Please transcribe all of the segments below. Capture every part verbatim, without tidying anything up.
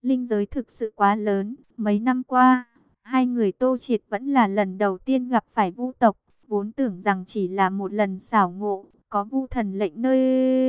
Linh giới thực sự quá lớn, mấy năm qua, hai người Tô Triệt vẫn là lần đầu tiên gặp phải Vu tộc, vốn tưởng rằng chỉ là một lần xảo ngộ, có Vu thần lệnh nơi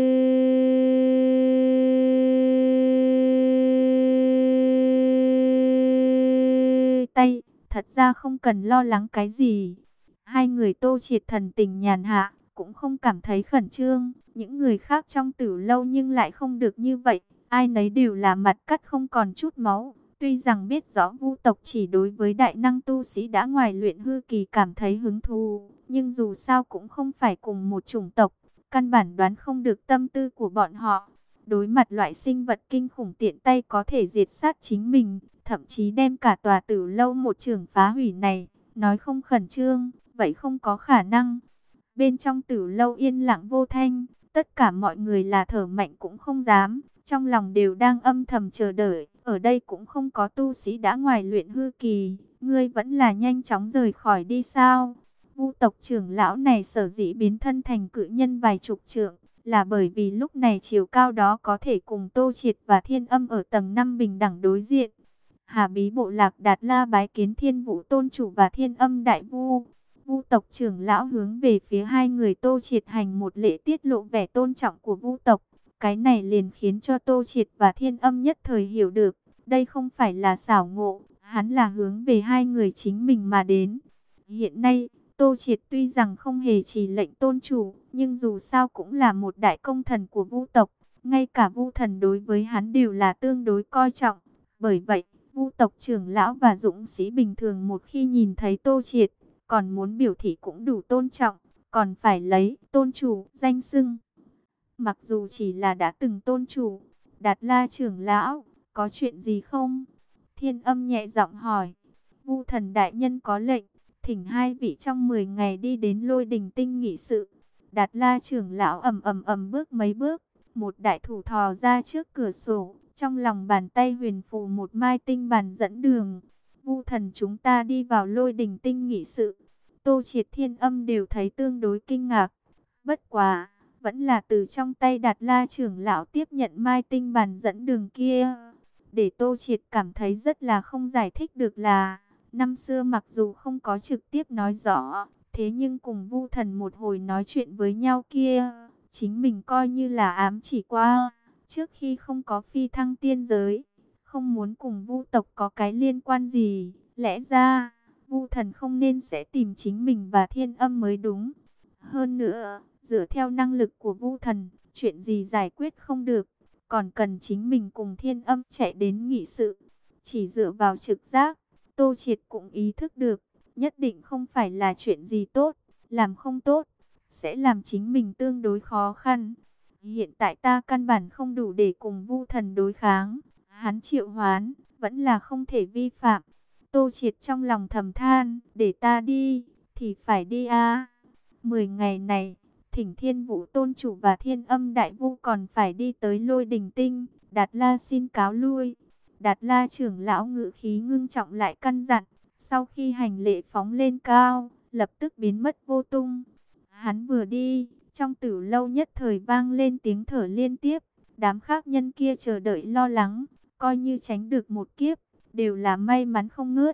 tay, thật ra không cần lo lắng cái gì. Hai người Tô Triệt thần tình nhàn hạ, cũng không cảm thấy khẩn trương, những người khác trong Tử Lâu nhưng lại không được như vậy, ai nấy đều là mặt cắt không còn chút máu. Tuy rằng biết rõ Vu tộc chỉ đối với đại năng tu sĩ đã ngoài luyện hư kỳ cảm thấy hứng thú, nhưng dù sao cũng không phải cùng một chủng tộc, căn bản đoán không được tâm tư của bọn họ. Đối mặt loại sinh vật kinh khủng tiện tay có thể diệt sát chính mình, thậm chí đem cả tòa Tử Lâu một trường phá hủy này, nói không khẩn trương, vậy không có khả năng. Bên trong Tử Lâu yên lặng vô thanh, tất cả mọi người là thở mạnh cũng không dám, trong lòng đều đang âm thầm chờ đợi. Ở đây cũng không có tu sĩ đã ngoài luyện hư kỳ, ngươi vẫn là nhanh chóng rời khỏi đi sao? Vu tộc trưởng lão này sở dĩ biến thân thành cự nhân vài chục trượng, là bởi vì lúc này chiều cao đó có thể cùng Tô Triệt và Thiên Âm ở tầng năm bình đẳng đối diện. Hà Bí bộ lạc Đạt La bái kiến Thiên Vũ tôn chủ và Thiên Âm đại vu. Vu tộc trưởng lão hướng về phía hai người Tô Triệt hành một lễ, tiết lộ vẻ tôn trọng của Vu tộc. Cái này liền khiến cho Tô Triệt và Thiên Âm nhất thời hiểu được, đây không phải là xảo ngộ, hắn là hướng về hai người chính mình mà đến. Hiện nay, Tô Triệt tuy rằng không hề chỉ lệnh tôn chủ, nhưng dù sao cũng là một đại công thần của Vu tộc, ngay cả Vu thần đối với hắn đều là tương đối coi trọng. Bởi vậy, Vu tộc trưởng lão và dũng sĩ bình thường một khi nhìn thấy Tô Triệt, còn muốn biểu thị cũng đủ tôn trọng, còn phải lấy tôn chủ danh xưng. Mặc dù chỉ là đã từng tôn chủ, Đạt La trưởng lão, có chuyện gì không? Thiên Âm nhẹ giọng hỏi. Vu thần đại nhân có lệnh, thỉnh hai vị trong mười ngày đi đến Lôi Đình Tinh nghị sự. Đạt La trưởng lão ầm ầm ầm bước mấy bước, một đại thủ thò ra trước cửa sổ, trong lòng bàn tay huyền phù một mai tinh bàn dẫn đường. Vu thần chúng ta đi vào Lôi Đình Tinh nghị sự. Tô Triệt, Thiên Âm đều thấy tương đối kinh ngạc. Bất quá, vẫn là từ trong tay Đạt La trưởng lão tiếp nhận mai tinh bàn dẫn đường kia. Để Tô Triệt cảm thấy rất là không giải thích được là, năm xưa mặc dù không có trực tiếp nói rõ, thế nhưng cùng Vu thần một hồi nói chuyện với nhau kia, chính mình coi như là ám chỉ qua. Trước khi không có phi thăng tiên giới, không muốn cùng Vu tộc có cái liên quan gì, lẽ ra Vu thần không nên sẽ tìm chính mình và Thiên Âm mới đúng. Hơn nữa, dựa theo năng lực của Vu thần, chuyện gì giải quyết không được, còn cần chính mình cùng Thiên Âm chạy đến nghị sự. Chỉ dựa vào trực giác, Tô Triệt cũng ý thức được, nhất định không phải là chuyện gì tốt, làm không tốt, sẽ làm chính mình tương đối khó khăn. Hiện tại ta căn bản không đủ để cùng Vu thần đối kháng, hắn triệu hoán, vẫn là không thể vi phạm. Tô Triệt trong lòng thầm than, để ta đi, thì phải đi a. Mười ngày này, thỉnh Thiên Vũ tôn chủ và Thiên Âm đại vu còn phải đi tới Lôi Đình Tinh. Đạt La xin cáo lui. Đạt La trưởng lão ngự khí ngưng trọng lại căn dặn, sau khi hành lễ phóng lên cao, lập tức biến mất vô tung. Hắn vừa đi, trong Tử Lâu nhất thời vang lên tiếng thở liên tiếp. Đám khác nhân kia chờ đợi lo lắng, coi như tránh được một kiếp, đều là may mắn không ngớt.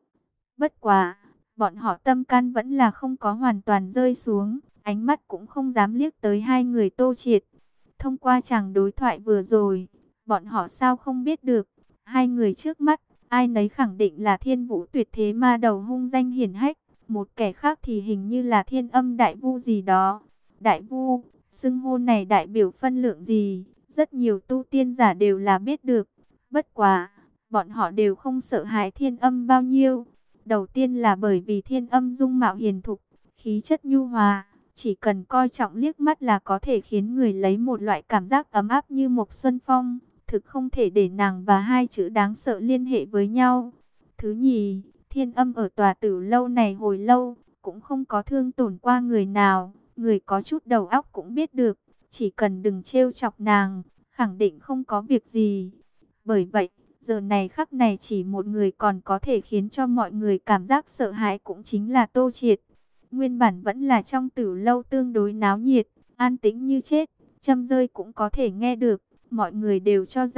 Bất quá, bọn họ tâm can vẫn là không có hoàn toàn rơi xuống, ánh mắt cũng không dám liếc tới hai người Tô Triệt. Thông qua chàng đối thoại vừa rồi, bọn họ sao không biết được, hai người trước mắt, ai nấy khẳng định là Thiên Vũ tuyệt thế ma đầu hung danh hiển hách, một kẻ khác thì hình như là Thiên Âm đại vu gì đó. Đại vu, xưng hô này đại biểu phân lượng gì, rất nhiều tu tiên giả đều là biết được. Bất quá, bọn họ đều không sợ hãi Thiên Âm bao nhiêu. Đầu tiên là bởi vì Thiên Âm dung mạo hiền thục, khí chất nhu hòa, chỉ cần coi trọng liếc mắt là có thể khiến người lấy một loại cảm giác ấm áp như một xuân phong. Thực không thể để nàng và hai chữ đáng sợ liên hệ với nhau. Thứ nhì, Thiên Âm ở tòa Tử Lâu này hồi lâu, cũng không có thương tổn qua người nào. Người có chút đầu óc cũng biết được, chỉ cần đừng trêu chọc nàng, khẳng định không có việc gì. Bởi vậy, giờ này khắc này chỉ một người còn có thể khiến cho mọi người cảm giác sợ hãi, cũng chính là Tô Triệt. Nguyên bản vẫn là trong Tử Lâu tương đối náo nhiệt, an tĩnh như chết, châm rơi cũng có thể nghe được. Mọi người đều cho rằng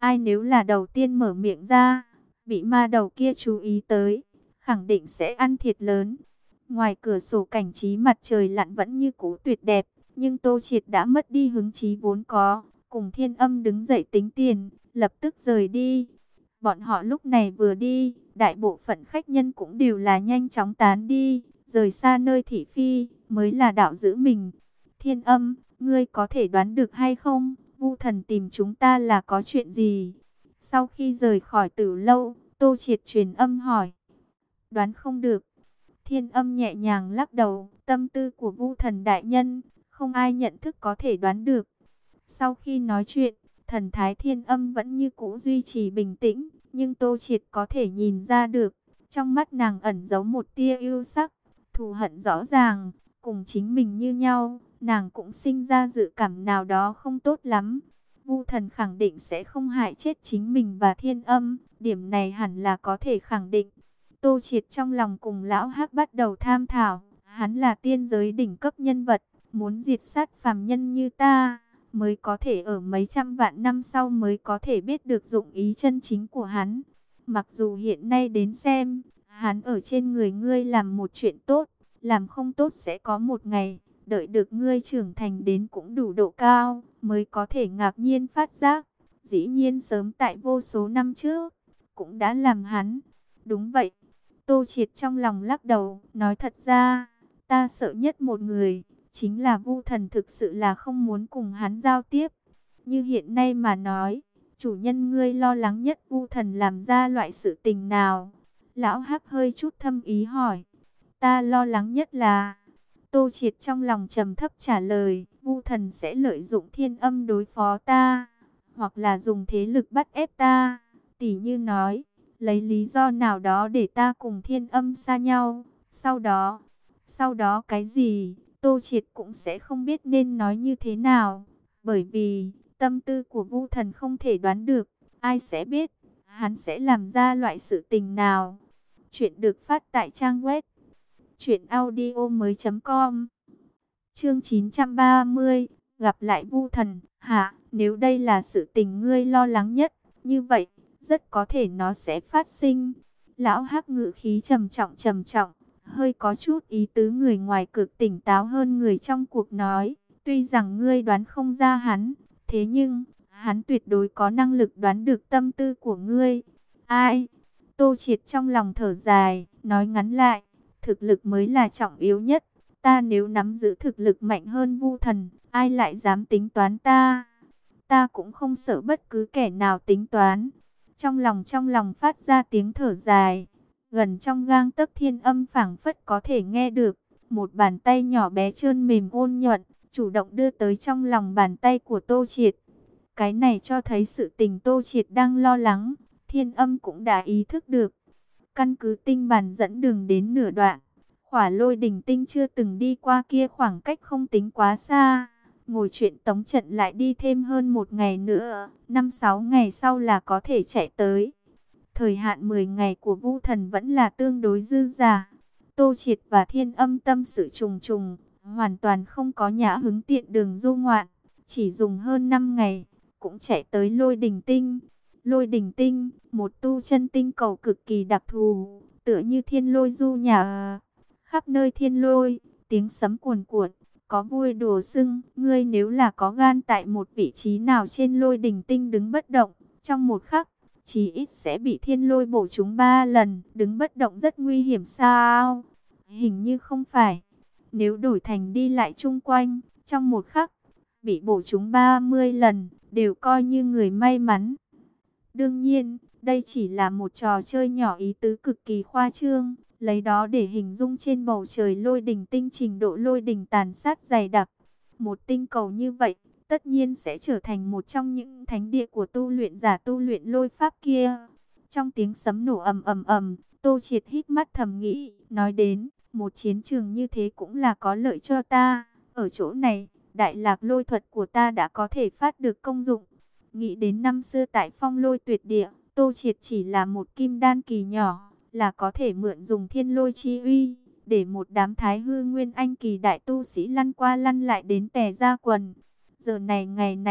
Ai nếu là đầu tiên mở miệng ra, bị ma đầu kia chú ý tới, khẳng định sẽ ăn thiệt lớn. Ngoài cửa sổ cảnh trí mặt trời lặn vẫn như cũ tuyệt đẹp, nhưng Tô Triệt đã mất đi hứng chí vốn có, cùng Thiên Âm đứng dậy tính tiền, lập tức rời đi. Bọn họ lúc này vừa đi, đại bộ phận khách nhân cũng đều là nhanh chóng tán đi, rời xa nơi thị phi, mới là đạo giữ mình. Thiên Âm, ngươi có thể đoán được hay không, Vu Thần tìm chúng ta là có chuyện gì? Sau khi rời khỏi Tử lâu, Tô Triệt truyền âm hỏi. Đoán không được. Thiên Âm nhẹ nhàng lắc đầu, tâm tư của Vu Thần đại nhân, không ai nhận thức có thể đoán được. Sau khi nói chuyện, thần thái Thiên Âm vẫn như cũ duy trì bình tĩnh, nhưng Tô Triệt có thể nhìn ra được, trong mắt nàng ẩn giấu một tia yêu sắc, thù hận rõ ràng, cùng chính mình như nhau, nàng cũng sinh ra dự cảm nào đó không tốt lắm. Vu Thần khẳng định sẽ không hại chết chính mình và Thiên Âm, điểm này hẳn là có thể khẳng định. Tô Triệt trong lòng cùng lão Hắc bắt đầu tham thảo, hắn là tiên giới đỉnh cấp nhân vật, muốn diệt sát phàm nhân như ta, mới có thể ở mấy trăm vạn năm sau mới có thể biết được dụng ý chân chính của hắn. Mặc dù hiện nay đến xem, hắn ở trên người ngươi làm một chuyện tốt, làm không tốt sẽ có một ngày, đợi được ngươi trưởng thành đến cũng đủ độ cao, mới có thể ngạc nhiên phát giác. Dĩ nhiên sớm tại vô số năm trước, cũng đã làm hắn. Đúng vậy. Tô Triệt trong lòng lắc đầu, nói thật ra, ta sợ nhất một người, chính là Vu Thần, thực sự là không muốn cùng hắn giao tiếp. Như hiện nay mà nói, chủ nhân ngươi lo lắng nhất Vu Thần làm ra loại sự tình nào? Lão Hắc hơi chút thâm ý hỏi. Ta lo lắng nhất là... Tô Triệt trong lòng trầm thấp trả lời, Vu Thần sẽ lợi dụng Thiên Âm đối phó ta, hoặc là dùng thế lực bắt ép ta, tỉ như nói, lấy lý do nào đó để ta cùng Thiên Âm xa nhau. Sau đó, sau đó cái gì, Tô Triệt cũng sẽ không biết nên nói như thế nào, bởi vì tâm tư của Vu Thần không thể đoán được, ai sẽ biết hắn sẽ làm ra loại sự tình nào. Chuyện được phát tại trang web truyện audio mới chấm com. Chương chín trăm ba mươi, gặp lại Vu Thần. Hả, nếu đây là sự tình ngươi lo lắng nhất, như vậy, rất có thể nó sẽ phát sinh. Lão Hắc ngữ khí trầm trọng trầm trọng, hơi có chút ý tứ người ngoài cực tỉnh táo hơn người trong cuộc nói. Tuy rằng ngươi đoán không ra hắn, thế nhưng, hắn tuyệt đối có năng lực đoán được tâm tư của ngươi. Ai? Tô Triệt trong lòng thở dài, nói ngắn lại, thực lực mới là trọng yếu nhất. Ta nếu nắm giữ thực lực mạnh hơn Vu Thần, ai lại dám tính toán ta? Ta cũng không sợ bất cứ kẻ nào tính toán. Trong lòng trong lòng phát ra tiếng thở dài. Gần trong gang tấc Thiên Âm phảng phất có thể nghe được. Một bàn tay nhỏ bé trơn mềm ôn nhuận, chủ động đưa tới trong lòng bàn tay của Tô Triệt. Cái này cho thấy sự tình Tô Triệt đang lo lắng, Thiên Âm cũng đã ý thức được. Căn cứ tinh bản dẫn đường đến nửa đoạn, Khỏa Lôi Đỉnh Tinh chưa từng đi qua kia khoảng cách không tính quá xa. Ngồi chuyện tống trận lại đi thêm hơn một ngày nữa, năm sáu ngày sau là có thể chạy tới. Thời hạn mười ngày của Vu Thần vẫn là tương đối dư dả. Tô Triệt và Thiên Âm tâm sự trùng trùng, hoàn toàn không có nhã hứng tiện đường du ngoạn, chỉ dùng hơn năm ngày, cũng chạy tới Lôi Đỉnh Tinh. Lôi Đỉnh Tinh, một tu chân tinh cầu cực kỳ đặc thù, tựa như thiên lôi du nhà, khắp nơi thiên lôi, tiếng sấm cuồn cuộn, có vui đùa xưng, ngươi nếu là có gan tại một vị trí nào trên Lôi Đỉnh Tinh đứng bất động, trong một khắc, chí ít sẽ bị thiên lôi bổ trúng ba lần, đứng bất động rất nguy hiểm sao? Hình như không phải. Nếu đổi thành đi lại chung quanh, trong một khắc, bị bổ trúng ba mươi lần, đều coi như người may mắn. Đương nhiên, đây chỉ là một trò chơi nhỏ ý tứ cực kỳ khoa trương, lấy đó để hình dung trên bầu trời Lôi Đỉnh Tinh trình độ lôi đỉnh tàn sát dày đặc. Một tinh cầu như vậy, tất nhiên sẽ trở thành một trong những thánh địa của tu luyện giả tu luyện lôi pháp kia. Trong tiếng sấm nổ ầm ầm ầm, Tô Triệt hít mắt thầm nghĩ, nói đến, một chiến trường như thế cũng là có lợi cho ta. Ở chỗ này, đại lạc lôi thuật của ta đã có thể phát được công dụng. Nghĩ đến năm xưa tại Phong Lôi Tuyệt Địa, Tô Triệt chỉ là một kim đan kỳ nhỏ, là có thể mượn dùng thiên lôi chi uy, để một đám thái hư nguyên anh kỳ đại tu sĩ lăn qua lăn lại đến tè ra quần. Giờ này ngày này,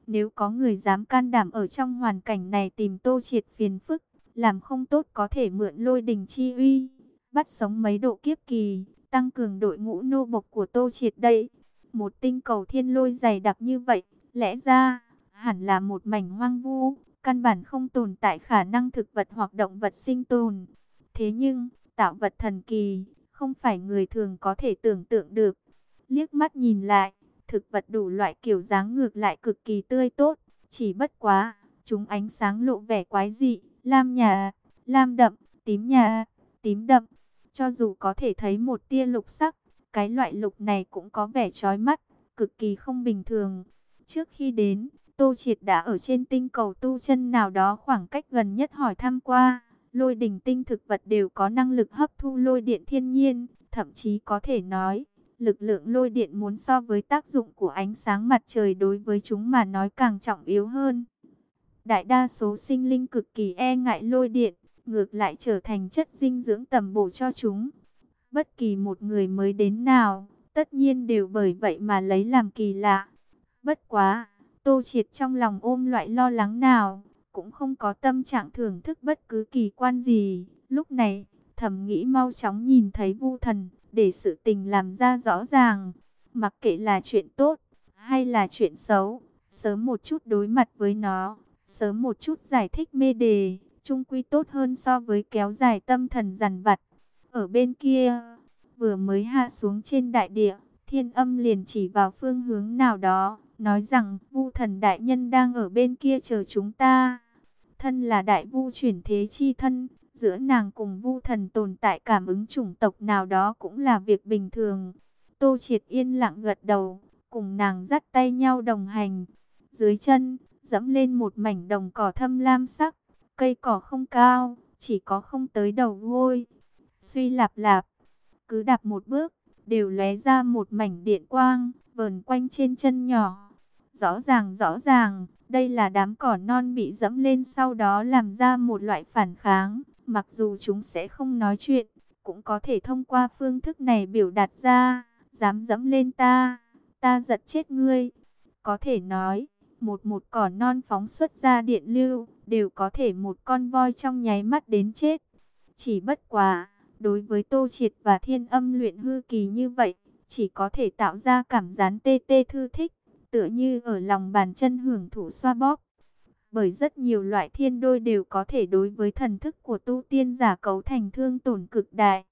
Nếu có người dám can đảm ở trong hoàn cảnh này tìm Tô Triệt phiền phức, làm không tốt có thể mượn lôi đình chi uy, bắt sống mấy độ kiếp kỳ, tăng cường đội ngũ nô bộc của Tô Triệt đây. Một tinh cầu thiên lôi dày đặc như vậy, lẽ ra hẳn là một mảnh hoang vu, căn bản không tồn tại khả năng thực vật hoặc động vật sinh tồn. Thế nhưng, tạo vật thần kỳ, không phải người thường có thể tưởng tượng được. Liếc mắt nhìn lại, thực vật đủ loại kiểu dáng ngược lại cực kỳ tươi tốt, chỉ bất quá, chúng ánh sáng lộ vẻ quái dị, lam nhà, lam đậm, tím nhà, tím đậm. Cho dù có thể thấy một tia lục sắc, cái loại lục này cũng có vẻ chói mắt, cực kỳ không bình thường. Trước khi đến, Tô Triệt đã ở trên tinh cầu tu chân nào đó khoảng cách gần nhất hỏi thăm qua. Lôi đỉnh tinh thực vật đều có năng lực hấp thu lôi điện thiên nhiên, thậm chí có thể nói, lực lượng lôi điện muốn so với tác dụng của ánh sáng mặt trời đối với chúng mà nói càng trọng yếu hơn. Đại đa số sinh linh cực kỳ e ngại lôi điện, ngược lại trở thành chất dinh dưỡng tầm bổ cho chúng. Bất kỳ một người mới đến nào, tất nhiên đều bởi vậy mà lấy làm kỳ lạ. Bất quá, Tô Triệt trong lòng ôm loại lo lắng nào, cũng không có tâm trạng thưởng thức bất cứ kỳ quan gì. Lúc này, thầm nghĩ mau chóng nhìn thấy Vu Thần, để sự tình làm ra rõ ràng. Mặc kệ là chuyện tốt, hay là chuyện xấu, sớm một chút đối mặt với nó, sớm một chút giải thích mê đề, chung quy tốt hơn so với kéo dài tâm thần dằn vặt. Ở bên kia, vừa mới hạ xuống trên đại địa, Thiên Âm liền chỉ vào phương hướng nào đó, nói rằng Vu Thần đại nhân đang ở bên kia chờ chúng ta. Thân là đại vu chuyển thế chi thân, giữa nàng cùng Vu Thần tồn tại cảm ứng chủng tộc nào đó cũng là việc bình thường. Tô Triệt yên lặng gật đầu, cùng nàng dắt tay nhau đồng hành. Dưới chân, dẫm lên một mảnh đồng cỏ thâm lam sắc, cây cỏ không cao, chỉ có không tới đầu gối. Suy lạp lạp, cứ đạp một bước, đều lóe ra một mảnh điện quang, vờn quanh trên chân nhỏ. Rõ ràng rõ ràng, đây là đám cỏ non bị dẫm lên sau đó làm ra một loại phản kháng. Mặc dù chúng sẽ không nói chuyện, cũng có thể thông qua phương thức này biểu đạt ra, dám dẫm lên ta, ta giật chết ngươi. Có thể nói, một một cỏ non phóng xuất ra điện lưu, đều có thể một con voi trong nháy mắt đến chết. Chỉ bất quá, đối với Tô Triệt và Thiên Âm luyện hư kỳ như vậy, chỉ có thể tạo ra cảm giác tê tê thư thích, tựa như ở lòng bàn chân hưởng thụ xoa bóp. Bởi rất nhiều loại thiên đôi đều có thể đối với thần thức của tu tiên giả cấu thành thương tổn cực đại.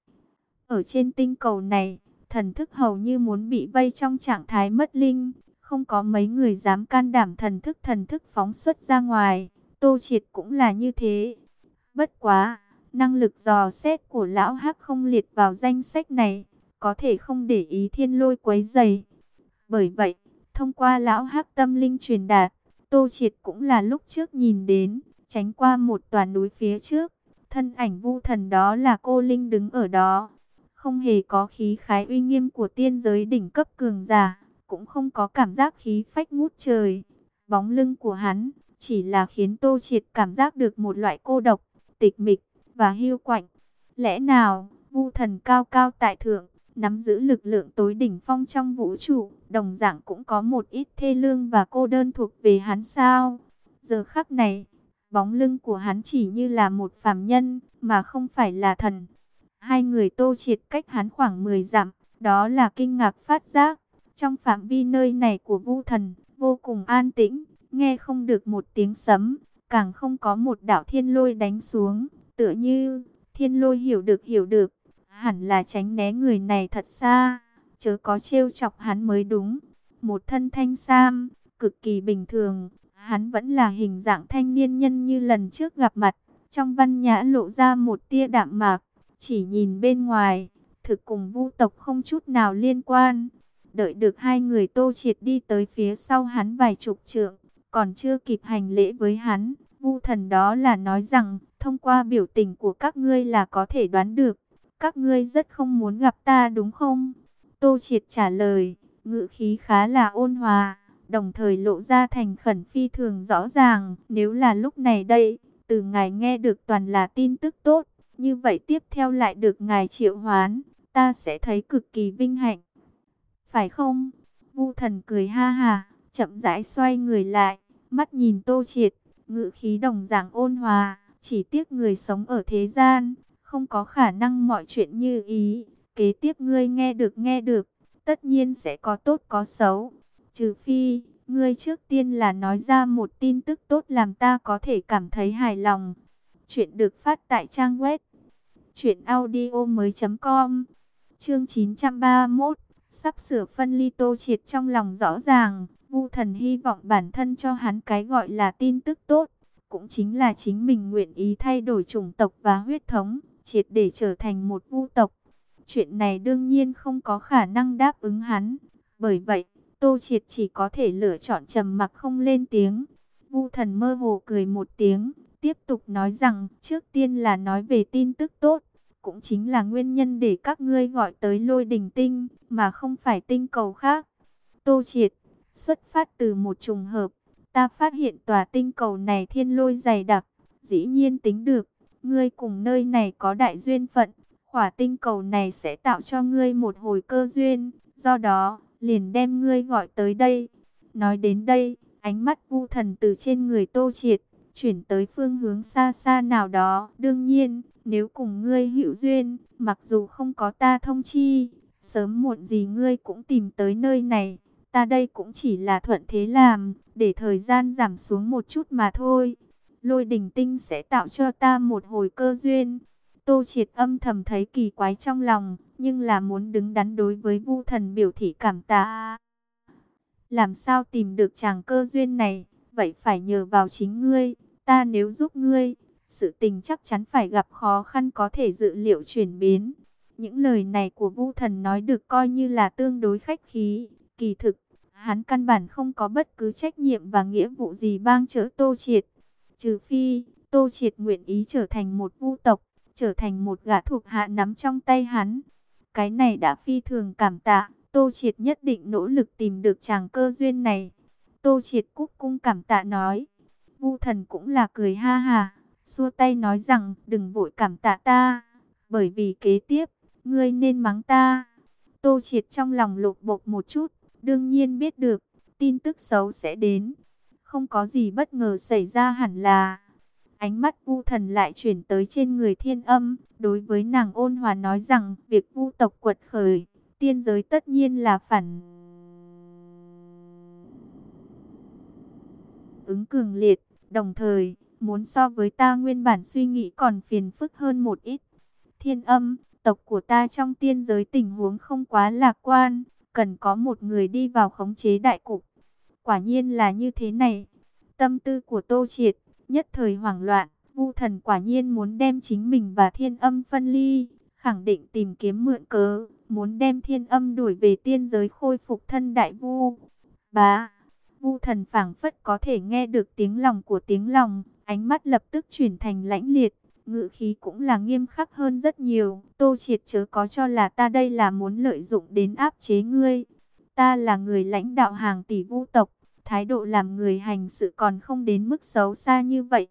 Ở trên tinh cầu này, thần thức hầu như muốn bị vây trong trạng thái mất linh, không có mấy người dám can đảm thần thức thần thức phóng xuất ra ngoài. Tô Triệt cũng là như thế. Bất quá, năng lực dò xét của lão Hắc không liệt vào danh sách này, có thể không để ý thiên lôi quấy rầy. Bởi vậy, thông qua lão Hắc tâm linh truyền đạt, Tô Triệt cũng là lúc trước nhìn đến, tránh qua một tòa núi phía trước, thân ảnh Vu Thần đó là cô Linh đứng ở đó. Không hề có khí khái uy nghiêm của tiên giới đỉnh cấp cường giả, cũng không có cảm giác khí phách ngút trời. Bóng lưng của hắn chỉ là khiến Tô Triệt cảm giác được một loại cô độc, tịch mịch và hiu quạnh. Lẽ nào, Vu Thần cao cao tại thượng, nắm giữ lực lượng tối đỉnh phong trong vũ trụ, đồng dạng cũng có một ít thê lương và cô đơn thuộc về hắn sao? Giờ khắc này, bóng lưng của hắn chỉ như là một phàm nhân, mà không phải là thần. Hai người Tô Triệt cách hắn khoảng mười dặm, đó là kinh ngạc phát giác. Trong phạm vi nơi này của Vu Thần, vô cùng an tĩnh, nghe không được một tiếng sấm, càng không có một đạo thiên lôi đánh xuống, tựa như thiên lôi hiểu được hiểu được, hẳn là tránh né người này thật xa, chớ có trêu chọc hắn mới đúng. Một thân thanh sam, cực kỳ bình thường, hắn vẫn là hình dạng thanh niên nhân như lần trước gặp mặt, trong văn nhã lộ ra một tia đạm mạc, chỉ nhìn bên ngoài, thực cùng Vu tộc không chút nào liên quan. Đợi được hai người Tô Triệt đi tới phía sau hắn vài chục trượng, còn chưa kịp hành lễ với hắn, Vu Thần đó là nói rằng, thông qua biểu tình của các ngươi là có thể đoán được, các ngươi rất không muốn gặp ta đúng không? Tô Triệt trả lời, ngữ khí khá là ôn hòa, đồng thời lộ ra thành khẩn phi thường rõ ràng. Nếu là lúc này đây, từ ngài nghe được toàn là tin tức tốt, như vậy tiếp theo lại được ngài triệu hoán, ta sẽ thấy cực kỳ vinh hạnh. Phải không? Vu Thần cười ha ha, chậm rãi xoay người lại, mắt nhìn Tô Triệt, ngữ khí đồng dạng ôn hòa, chỉ tiếc người sống ở thế gian, không có khả năng mọi chuyện như ý. Kế tiếp ngươi nghe được nghe được, tất nhiên sẽ có tốt có xấu. Trừ phi, ngươi trước tiên là nói ra một tin tức tốt làm ta có thể cảm thấy hài lòng. Chuyện được phát tại trang web truyện audio mới chấm com. Chương chín trăm ba mươi mốt, sắp sửa phân ly. Tô Triệt trong lòng rõ ràng, Vu Thần hy vọng bản thân cho hắn cái gọi là tin tức tốt, cũng chính là chính mình nguyện ý thay đổi chủng tộc và huyết thống, triệt để trở thành một Vu tộc. Chuyện này đương nhiên không có khả năng đáp ứng hắn, bởi vậy Tô Triệt chỉ có thể lựa chọn trầm mặc không lên tiếng. Vu Thần mơ hồ cười một tiếng, tiếp tục nói rằng, trước tiên là nói về tin tức tốt, cũng chính là nguyên nhân để các ngươi gọi tới Lôi Đình Tinh, mà không phải tinh cầu khác. Tô Triệt, xuất phát từ một trùng hợp, ta phát hiện tòa tinh cầu này thiên lôi dày đặc, dĩ nhiên tính được, ngươi cùng nơi này có đại duyên phận, khỏa tinh cầu này sẽ tạo cho ngươi một hồi cơ duyên, do đó, liền đem ngươi gọi tới đây. Nói đến đây, ánh mắt Vu Thần từ trên người Tô Triệt chuyển tới phương hướng xa xa nào đó. Đương nhiên, nếu cùng ngươi hữu duyên, mặc dù không có ta thông chi, sớm muộn gì ngươi cũng tìm tới nơi này. Ta đây cũng chỉ là thuận thế làm, để thời gian giảm xuống một chút mà thôi. Lôi Đình Tinh sẽ tạo cho ta một hồi cơ duyên. Tô Triệt âm thầm thấy kỳ quái trong lòng, nhưng là muốn đứng đắn đối với Vu Thần biểu thị cảm tạ. Làm sao tìm được chàng cơ duyên này, vậy phải nhờ vào chính ngươi. Ta nếu giúp ngươi, sự tình chắc chắn phải gặp khó khăn có thể dự liệu chuyển biến. Những lời này của Vu Thần nói được coi như là tương đối khách khí. Kỳ thực, hắn căn bản không có bất cứ trách nhiệm và nghĩa vụ gì bang chữa Tô Triệt. Trừ phi, Tô Triệt nguyện ý trở thành một Vu tộc, trở thành một gã thuộc hạ nắm trong tay hắn. Cái này đã phi thường cảm tạ, Tô Triệt nhất định nỗ lực tìm được chàng cơ duyên này. Tô Triệt cúc cung cảm tạ nói. Vu Thần cũng là cười ha hà, xua tay nói rằng đừng vội cảm tạ ta, bởi vì kế tiếp, ngươi nên mắng ta. Tô Triệt trong lòng lột bột một chút, đương nhiên biết được, tin tức xấu sẽ đến. Không có gì bất ngờ xảy ra hẳn là. Ánh mắt Vu Thần lại chuyển tới trên người Thiên Âm, đối với nàng ôn hòa nói rằng việc Vu tộc quật khởi, tiên giới tất nhiên là phản ứng cường liệt, đồng thời muốn so với ta nguyên bản suy nghĩ còn phiền phức hơn một ít. Thiên Âm, tộc của ta trong tiên giới tình huống không quá lạc quan, cần có một người đi vào khống chế đại cục. Quả nhiên là như thế này. Tâm tư của Tô Triệt nhất thời hoảng loạn, Vu Thần quả nhiên muốn đem chính mình và Thiên Âm phân ly, khẳng định tìm kiếm mượn cớ, muốn đem Thiên Âm đuổi về tiên giới khôi phục thân đại vu. Bá, Vu Thần phảng phất có thể nghe được tiếng lòng của tiếng lòng, ánh mắt lập tức chuyển thành lãnh liệt, ngữ khí cũng là nghiêm khắc hơn rất nhiều. Tô Triệt chớ có cho là ta đây là muốn lợi dụng đến áp chế ngươi. Ta là người lãnh đạo hàng tỷ vu tộc, thái độ làm người hành sự còn không đến mức xấu xa như vậy.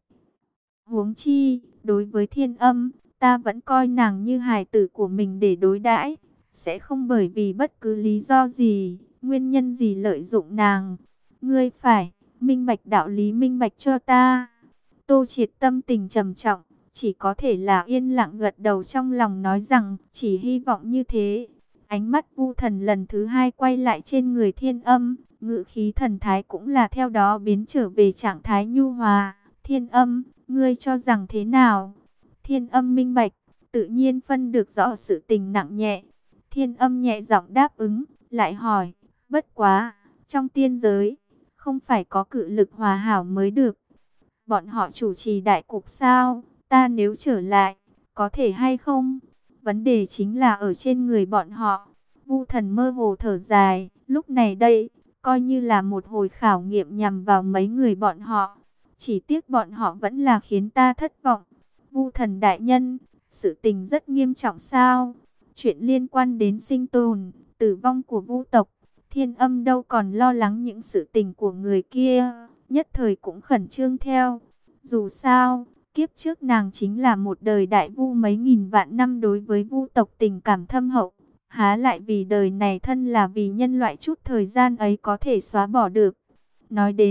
Huống chi, đối với Thiên Âm, ta vẫn coi nàng như hài tử của mình để đối đãi, sẽ không bởi vì bất cứ lý do gì, nguyên nhân gì lợi dụng nàng. Ngươi phải minh bạch đạo lý, minh bạch cho ta. Tô Triệt tâm tình trầm trọng, chỉ có thể là yên lặng gật đầu, trong lòng nói rằng chỉ hy vọng như thế. Ánh mắt Vu Thần lần thứ hai quay lại trên người Thiên Âm, ngự khí thần thái cũng là theo đó biến trở về trạng thái nhu hòa. Thiên Âm, ngươi cho rằng thế nào? Thiên Âm minh bạch, tự nhiên phân được rõ sự tình nặng nhẹ. Thiên Âm nhẹ giọng đáp ứng, lại hỏi, bất quá, trong tiên giới, không phải có cự lực hòa hảo mới được. Bọn họ chủ trì đại cục sao? Ta nếu trở lại, có thể hay không? Vấn đề chính là ở trên người bọn họ. Vu Thần mơ hồ thở dài, lúc này đây, coi như là một hồi khảo nghiệm nhằm vào mấy người bọn họ. Chỉ tiếc bọn họ vẫn là khiến ta thất vọng. Vu Thần đại nhân, sự tình rất nghiêm trọng sao? Chuyện liên quan đến sinh tồn, tử vong của Vu tộc. Thiên Âm đâu còn lo lắng những sự tình của người kia, nhất thời cũng khẩn trương theo. Dù sao, kiếp trước nàng chính là một đời đại vu mấy nghìn vạn năm, đối với vu tộc tình cảm thâm hậu. Há lại vì đời này thân là vì nhân loại chút thời gian ấy có thể xóa bỏ được. Nói đến,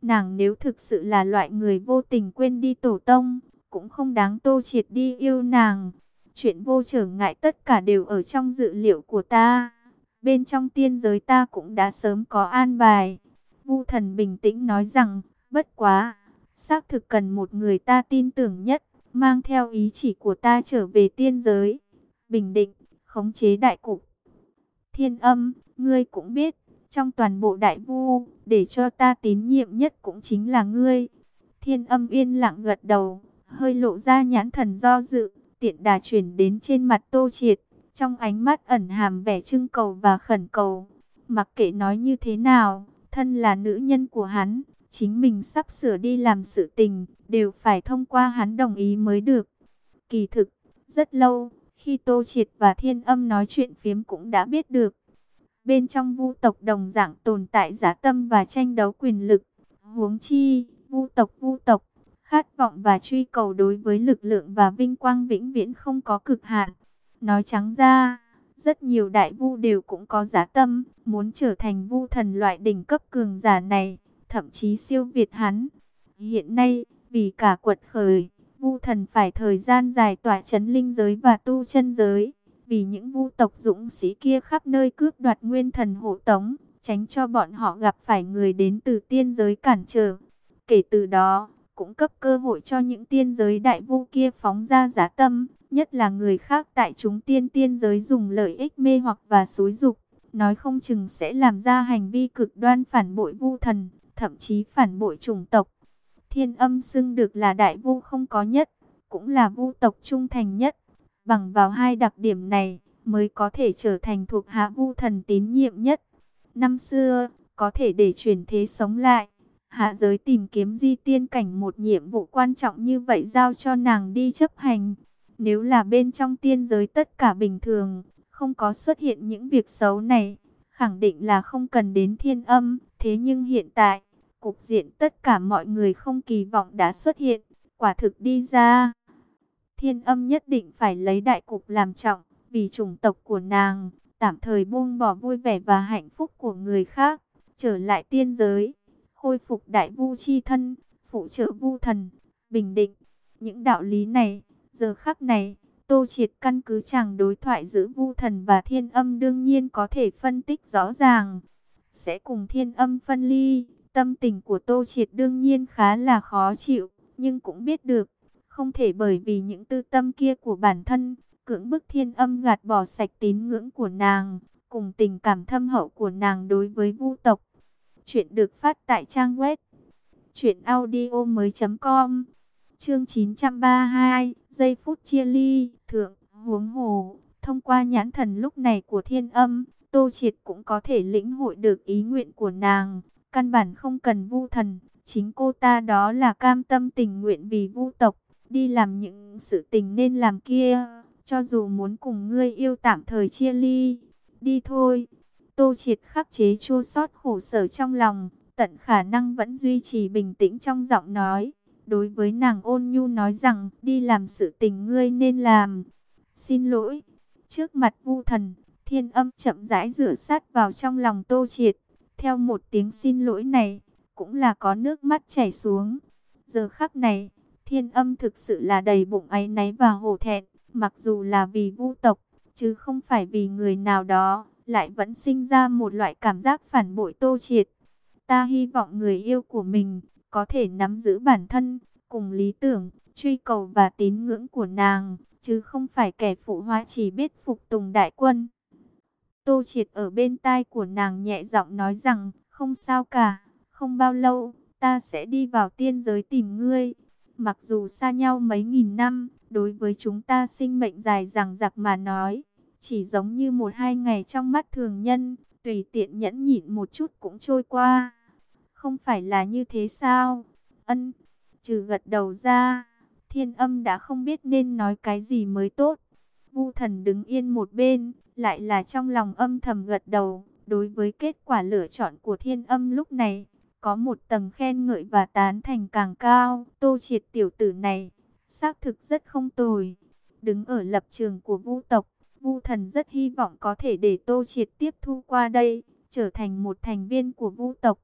Nàng nếu thực sự là loại người vô tình quên đi tổ tông, cũng không đáng Tô Triệt đi yêu nàng. Chuyện vô trở ngại tất cả đều ở trong dự liệu của ta. Bên trong tiên giới ta cũng đã sớm có an bài. Vu Thần bình tĩnh nói rằng, bất quá, xác thực cần một người ta tin tưởng nhất, mang theo ý chỉ của ta trở về tiên giới, bình định, khống chế đại cục. Thiên Âm, ngươi cũng biết, trong toàn bộ đại vu, để cho ta tín nhiệm nhất cũng chính là ngươi. Thiên Âm yên lặng gật đầu, hơi lộ ra nhãn thần do dự, tiện đà chuyển đến trên mặt Tô Triệt, trong ánh mắt ẩn hàm vẻ trưng cầu và khẩn cầu. Mặc kệ nói như thế nào, thân là nữ nhân của hắn, chính mình sắp sửa đi làm sự tình, đều phải thông qua hắn đồng ý mới được. Kỳ thực, rất lâu, khi Tô Triệt và Thiên Âm nói chuyện phiếm cũng đã biết được. Bên trong Vu tộc đồng dạng tồn tại dã tâm và tranh đấu quyền lực. Huống chi, Vu tộc Vu tộc, khát vọng và truy cầu đối với lực lượng và vinh quang vĩnh viễn không có cực hạn. Nói trắng ra, rất nhiều đại vu đều cũng có dã tâm, muốn trở thành vu thần loại đỉnh cấp cường giả này, thậm chí siêu việt hắn. Hiện nay, vì cả quật khởi, vu thần phải thời gian dài tỏa chấn linh giới và tu chân giới. Vì những vu tộc dũng sĩ kia khắp nơi cướp đoạt nguyên thần hộ tống, tránh cho bọn họ gặp phải người đến từ tiên giới cản trở. Kể từ đó, cũng cấp cơ hội cho những tiên giới đại vu kia phóng ra dã tâm, nhất là người khác tại chúng tiên tiên giới dùng lợi ích mê hoặc và xúi dục, nói không chừng sẽ làm ra hành vi cực đoan phản bội vu thần, thậm chí phản bội chủng tộc. Thiên Âm xưng được là đại vu không có nhất, cũng là vu tộc trung thành nhất. Bằng vào hai đặc điểm này, mới có thể trở thành thuộc hạ vu thần tín nhiệm nhất. Năm xưa, có thể để chuyển thế sống lại, hạ giới tìm kiếm di tiên cảnh một nhiệm vụ quan trọng như vậy giao cho nàng đi chấp hành. Nếu là bên trong tiên giới tất cả bình thường, không có xuất hiện những việc xấu này, khẳng định là không cần đến Thiên Âm. Thế nhưng hiện tại, cục diện tất cả mọi người không kỳ vọng đã xuất hiện, quả thực đi ra. Thiên Âm nhất định phải lấy đại cục làm trọng, vì chủng tộc của nàng, tạm thời buông bỏ vui vẻ và hạnh phúc của người khác, trở lại tiên giới, khôi phục đại vu chi thân, phụ trợ vu thần, bình định. Những đạo lý này, giờ khắc này, Tô Triệt căn cứ chàng đối thoại giữa vu thần và Thiên Âm đương nhiên có thể phân tích rõ ràng. Sẽ cùng Thiên Âm phân ly, tâm tình của Tô Triệt đương nhiên khá là khó chịu, nhưng cũng biết được, không thể bởi vì những tư tâm kia của bản thân, cưỡng bức Thiên Âm gạt bỏ sạch tín ngưỡng của nàng, cùng tình cảm thâm hậu của nàng đối với vu tộc. Chuyện được phát tại trang web truyện audio mới chấm com. Chương chín trăm ba mươi hai, giây phút chia ly, thượng, huống hồ, thông qua nhãn thần lúc này của Thiên Âm, Tô Triệt cũng có thể lĩnh hội được ý nguyện của nàng, căn bản không cần vu thần, chính cô ta đó là cam tâm tình nguyện vì vu tộc, đi làm những sự tình nên làm kia, cho dù muốn cùng ngươi yêu tạm thời chia ly, đi thôi. Tô Triệt khắc chế chua xót khổ sở trong lòng, tận khả năng vẫn duy trì bình tĩnh trong giọng nói. Đối với nàng ôn nhu nói rằng, đi làm sự tình ngươi nên làm. Xin lỗi. Trước mặt vu thần, Thiên Âm chậm rãi rửa sát vào trong lòng Tô Triệt. Theo một tiếng xin lỗi này, cũng là có nước mắt chảy xuống. Giờ khắc này, Thiên Âm thực sự là đầy bụng áy náy và hổ thẹn. Mặc dù là vì vu tộc, chứ không phải vì người nào đó, lại vẫn sinh ra một loại cảm giác phản bội Tô Triệt. Ta hy vọng người yêu của mình có thể nắm giữ bản thân, cùng lý tưởng, truy cầu và tín ngưỡng của nàng, chứ không phải kẻ phụ hóa chỉ biết phục tùng đại quân. Tô Triệt ở bên tai của nàng nhẹ giọng nói rằng, không sao cả, không bao lâu, ta sẽ đi vào tiên giới tìm ngươi. Mặc dù xa nhau mấy nghìn năm, đối với chúng ta sinh mệnh dài dằng dặc mà nói, chỉ giống như một hai ngày trong mắt thường nhân, tùy tiện nhẫn nhịn một chút cũng trôi qua. Không phải là như thế sao? Ân, trừ gật đầu ra, Thiên Âm đã không biết nên nói cái gì mới tốt. Vu thần đứng yên một bên, lại là trong lòng âm thầm gật đầu. Đối với kết quả lựa chọn của Thiên Âm lúc này, có một tầng khen ngợi và tán thành càng cao. Tô Triệt tiểu tử này, xác thực rất không tồi. Đứng ở lập trường của Vu tộc, Vu thần rất hy vọng có thể để Tô Triệt tiếp thu qua đây, trở thành một thành viên của Vu tộc.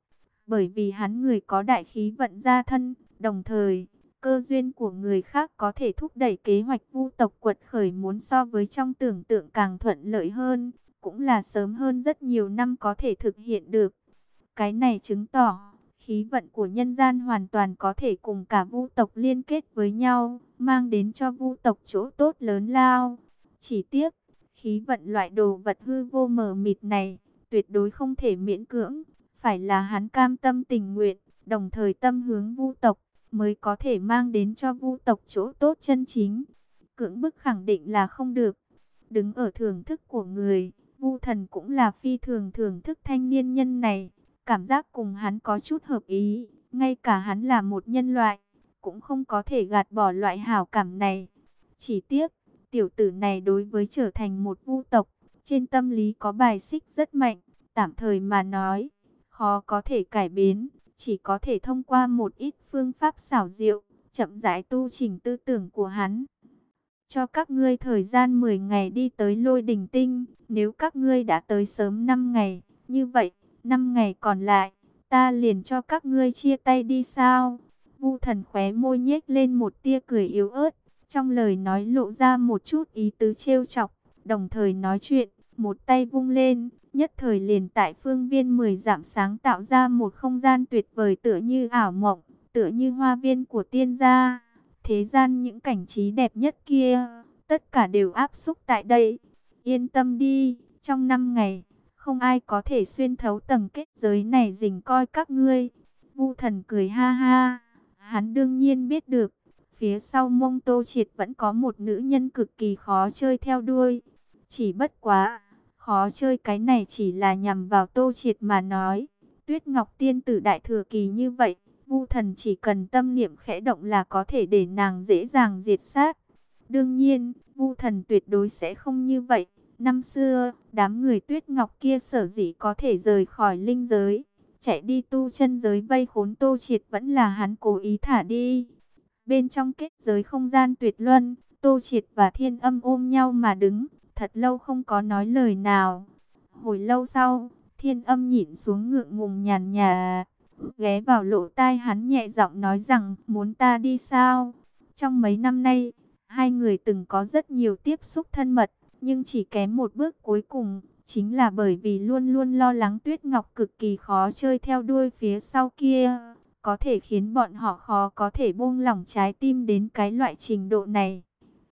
Bởi vì hắn người có đại khí vận gia thân, đồng thời, cơ duyên của người khác có thể thúc đẩy kế hoạch vu tộc quật khởi muốn so với trong tưởng tượng càng thuận lợi hơn, cũng là sớm hơn rất nhiều năm có thể thực hiện được. Cái này chứng tỏ, khí vận của nhân gian hoàn toàn có thể cùng cả vu tộc liên kết với nhau, mang đến cho vu tộc chỗ tốt lớn lao. Chỉ tiếc, khí vận loại đồ vật hư vô mờ mịt này, tuyệt đối không thể miễn cưỡng, phải là hắn cam tâm tình nguyện, đồng thời tâm hướng vu tộc, mới có thể mang đến cho vu tộc chỗ tốt chân chính. Cưỡng bức khẳng định là không được. Đứng ở thưởng thức của người, Vu Thần cũng là phi thường thưởng thức thanh niên nhân này, cảm giác cùng hắn có chút hợp ý, ngay cả hắn là một nhân loại, cũng không có thể gạt bỏ loại hảo cảm này. Chỉ tiếc, tiểu tử này đối với trở thành một vu tộc, trên tâm lý có bài xích rất mạnh, tạm thời mà nói, khó có thể cải biến, chỉ có thể thông qua một ít phương pháp xảo diệu, chậm rãi tu chỉnh tư tưởng của hắn. Cho các ngươi thời gian mười ngày đi tới Lôi Đỉnh Tinh, nếu các ngươi đã tới sớm năm ngày, như vậy, năm ngày còn lại, ta liền cho các ngươi chia tay đi sao? Vu Thần khóe môi nhếch lên một tia cười yếu ớt, trong lời nói lộ ra một chút ý tứ trêu chọc, đồng thời nói chuyện, một tay vung lên, nhất thời liền tại phương viên mười dặm sáng tạo ra một không gian tuyệt vời tựa như ảo mộng, tựa như hoa viên của tiên gia. Thế gian những cảnh trí đẹp nhất kia, tất cả đều áp xúc tại đây. Yên tâm đi, trong năm ngày, không ai có thể xuyên thấu tầng kết giới này rình coi các ngươi. Vu Thần cười ha ha, hắn đương nhiên biết được, phía sau Mông Tô Triệt vẫn có một nữ nhân cực kỳ khó chơi theo đuôi. Chỉ bất quá, khó chơi cái này chỉ là nhằm vào Tô Triệt mà nói. Tuyết Ngọc Tiên tử đại thừa kỳ như vậy, Vu Thần chỉ cần tâm niệm khẽ động là có thể để nàng dễ dàng diệt sát. Đương nhiên, Vu Thần tuyệt đối sẽ không như vậy. Năm xưa, đám người Tuyết Ngọc kia sở dĩ có thể rời khỏi linh giới, chạy đi tu chân giới vây khốn Tô Triệt vẫn là hắn cố ý thả đi. Bên trong kết giới không gian tuyệt luân, Tô Triệt và Thiên Âm ôm nhau mà đứng, thật lâu không có nói lời nào. Hồi lâu sau, Thiên Âm nhịn xuống ngượng ngùng nhàn nhạt, ghé vào lỗ tai hắn nhẹ giọng nói rằng, muốn ta đi sao? Trong mấy năm nay, hai người từng có rất nhiều tiếp xúc thân mật, nhưng chỉ kém một bước cuối cùng, chính là bởi vì luôn luôn lo lắng Tuyết Ngọc cực kỳ khó chơi theo đuôi phía sau kia, có thể khiến bọn họ khó có thể buông lỏng trái tim đến cái loại trình độ này.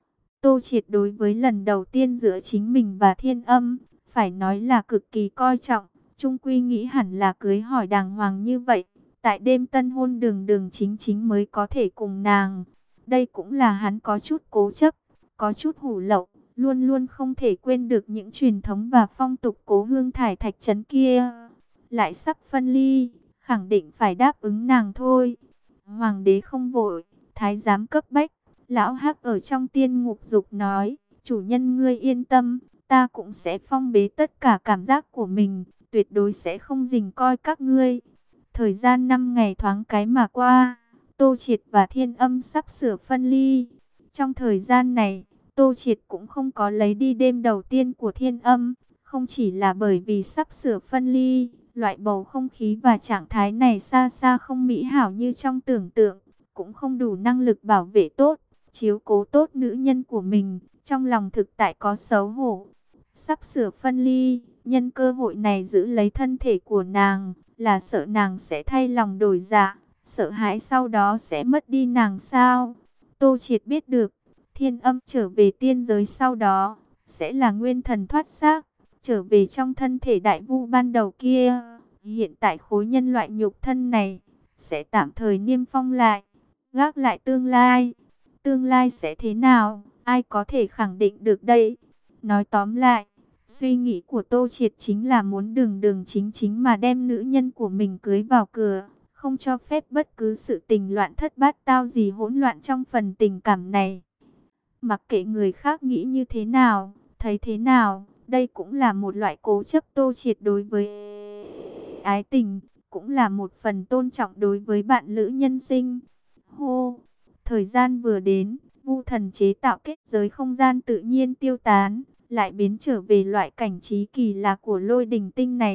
Tô Triệt đối với lần đầu tiên giữa chính mình và Thiên Âm, phải nói là cực kỳ coi trọng, chung quy nghĩ hẳn là cưới hỏi đàng hoàng như vậy, tại đêm tân hôn đường đường chính chính mới có thể cùng nàng. Đây cũng là hắn có chút cố chấp, có chút hủ lậu, luôn luôn không thể quên được những truyền thống và phong tục cố hương thải thạch trấn kia. Lại sắp phân ly, khẳng định phải đáp ứng nàng thôi. Hoàng đế không vội, thái giám cấp bách, lão Hắc ở trong tiên ngục dục nói, chủ nhân ngươi yên tâm, ta cũng sẽ phong bế tất cả cảm giác của mình, tuyệt đối sẽ không rình coi các ngươi. Thời gian năm ngày thoáng cái mà qua, Tô Triệt và Thiên Âm sắp sửa phân ly. Trong thời gian này, Tô Triệt cũng không có lấy đi đêm đầu tiên của Thiên Âm, không chỉ là bởi vì sắp sửa phân ly, loại bầu không khí và trạng thái này xa xa không mỹ hảo như trong tưởng tượng, cũng không đủ năng lực bảo vệ tốt, chiếu cố tốt nữ nhân của mình, trong lòng thực tại có xấu hổ. Sắp sửa phân ly, nhân cơ hội này giữ lấy thân thể của nàng, là sợ nàng sẽ thay lòng đổi dạ, sợ hãi sau đó sẽ mất đi nàng sao? Tô Triệt biết được, Thiên Âm trở về tiên giới sau đó, sẽ là nguyên thần thoát xác, trở về trong thân thể đại vu ban đầu kia. Hiện tại khối nhân loại nhục thân này, sẽ tạm thời niêm phong lại, gác lại tương lai. Tương lai sẽ thế nào, ai có thể khẳng định được đây? Nói tóm lại, suy nghĩ của Tô Triệt chính là muốn đường đường chính chính mà đem nữ nhân của mình cưới vào cửa, không cho phép bất cứ sự tình loạn thất bát tao gì hỗn loạn trong phần tình cảm này. Mặc kệ người khác nghĩ như thế nào, thấy thế nào, đây cũng là một loại cố chấp Tô Triệt đối với ái tình, cũng là một phần tôn trọng đối với bạn lữ nhân sinh. Hô, thời gian vừa đến, Vu Thần chế tạo kết giới không gian tự nhiên tiêu tán, lại biến trở về loại cảnh trí kỳ lạ của Lôi Đỉnh Tinh này,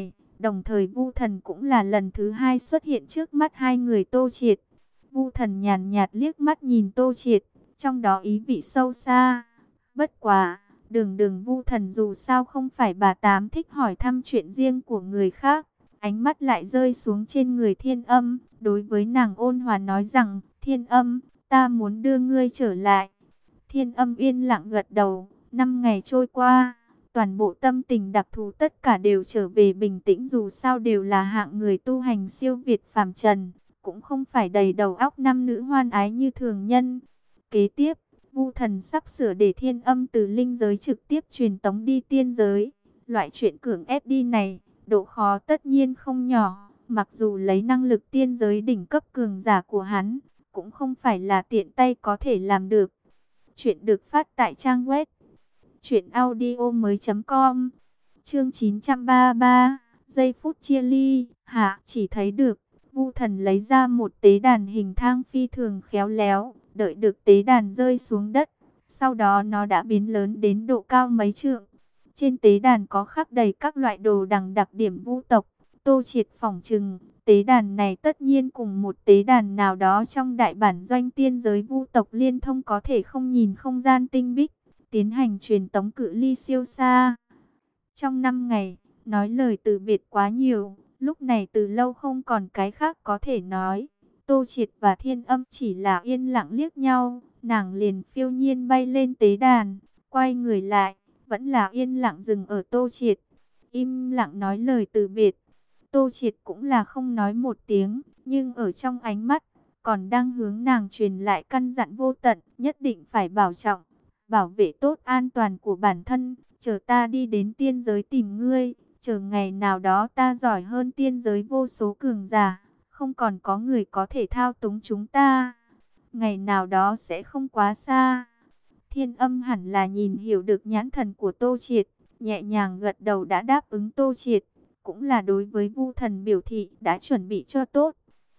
Đồng thời Vu Thần cũng là lần thứ hai xuất hiện trước mắt hai người Tô Triệt. Vu Thần nhàn nhạt liếc mắt nhìn Tô Triệt, trong đó ý vị sâu xa. Bất quá, đường đường Vu Thần dù sao không phải bà tám thích hỏi thăm chuyện riêng của người khác. Ánh mắt lại rơi xuống trên người Thiên Âm, đối với nàng ôn hòa nói rằng, Thiên Âm, ta muốn đưa ngươi trở lại. Thiên Âm yên lặng gật đầu. Năm ngày trôi qua, toàn bộ tâm tình đặc thù tất cả đều trở về bình tĩnh, dù sao đều là hạng người tu hành siêu việt phàm trần, cũng không phải đầy đầu óc nam nữ hoan ái như thường nhân. Kế tiếp, Vu Thần sắp sửa để Thiên Âm từ linh giới trực tiếp truyền tống đi tiên giới. Loại chuyện cưỡng ép đi này, độ khó tất nhiên không nhỏ, mặc dù lấy năng lực tiên giới đỉnh cấp cường giả của hắn, cũng không phải là tiện tay có thể làm được. Chuyện được phát tại trang web truyện audio mới chấm com. Chương chín trăm ba mươi ba, giây phút chia ly. Hạ chỉ thấy được Vu Thần lấy ra một tế đàn hình thang phi thường khéo léo, đợi được tế đàn rơi xuống đất, sau đó nó đã biến lớn đến độ cao mấy trượng. Trên tế đàn có khắc đầy các loại đồ đằng đặc điểm Vu tộc. Tô Triệt phỏng chừng tế đàn này tất nhiên cùng một tế đàn nào đó trong đại bản doanh tiên giới Vu tộc liên thông, có thể không nhìn không gian tinh bích, tiến hành truyền tống cự ly siêu xa. Trong năm ngày, nói lời từ biệt quá nhiều, lúc này từ lâu không còn cái khác có thể nói. Tô Triệt và Thiên Âm chỉ là yên lặng liếc nhau, nàng liền phiêu nhiên bay lên tế đàn, quay người lại, vẫn là yên lặng dừng ở Tô Triệt, im lặng nói lời từ biệt. Tô Triệt cũng là không nói một tiếng, nhưng ở trong ánh mắt, còn đang hướng nàng truyền lại căn dặn vô tận, nhất định phải bảo trọng, bảo vệ tốt an toàn của bản thân, chờ ta đi đến tiên giới tìm ngươi, chờ ngày nào đó ta giỏi hơn tiên giới vô số cường giả, không còn có người có thể thao túng chúng ta. Ngày nào đó sẽ không quá xa. Thiên Âm hẳn là nhìn hiểu được nhãn thần của Tô Triệt, nhẹ nhàng gật đầu đã đáp ứng Tô Triệt, cũng là đối với Vu Thần biểu thị đã chuẩn bị cho tốt.